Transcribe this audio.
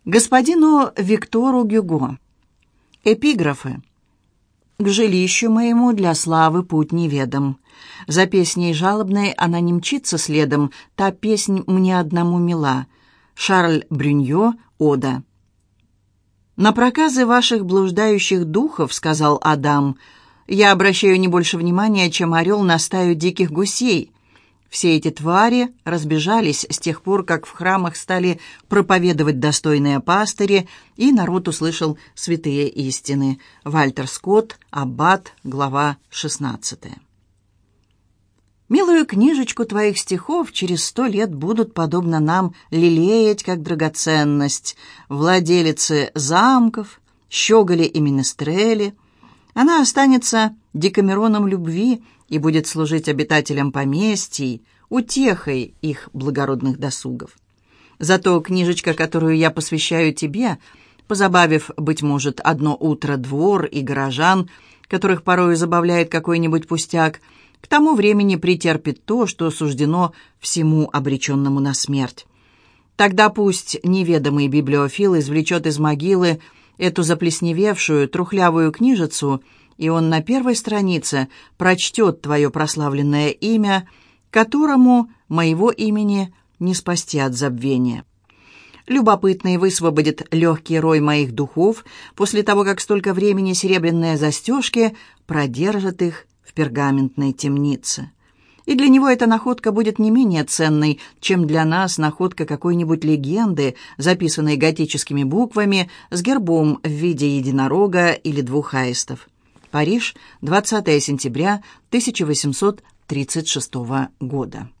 Господину Виктору Гюго. Эпиграфы. «К жилищу моему для славы путь неведом. За песней жалобной она не мчится следом, та песнь мне одному мила». Шарль Брюньо, Ода. «На проказы ваших блуждающих духов, — сказал Адам, — я обращаю не больше внимания, чем орел на стаю диких гусей. Все эти твари разбежались с тех пор, как в храмах стали проповедовать достойные пастыри, и народ услышал святые истины». Вальтер Скотт, Аббат, глава 16. «Милую книжечку твоих стихов через 100 лет будут, подобно нам, лелеять, как драгоценность, владелицы замков, щеголи и менестрели. Она останется декамероном любви и будет служить обитателям поместий, утехой их благородных досугов. Зато книжечка, которую я посвящаю тебе, позабавив, быть может, одно утро двор и горожан, которых порою забавляет какой-нибудь пустяк, к тому времени претерпит то, что суждено всему обреченному на смерть. Тогда пусть неведомый библиофил извлечет из могилы эту заплесневевшую, трухлявую книжицу, и он на первой странице прочтет твое прославленное имя, которому моего имени не спасти от забвения. Любопытный высвободит легкий рой моих духов после того, как столько времени серебряные застежки продержат их в пергаментной темнице. И для него эта находка будет не менее ценной, чем для нас находка какой-нибудь легенды, записанной готическими буквами с гербом в виде единорога или двух аистов. Париж, 20 сентября 1836 года.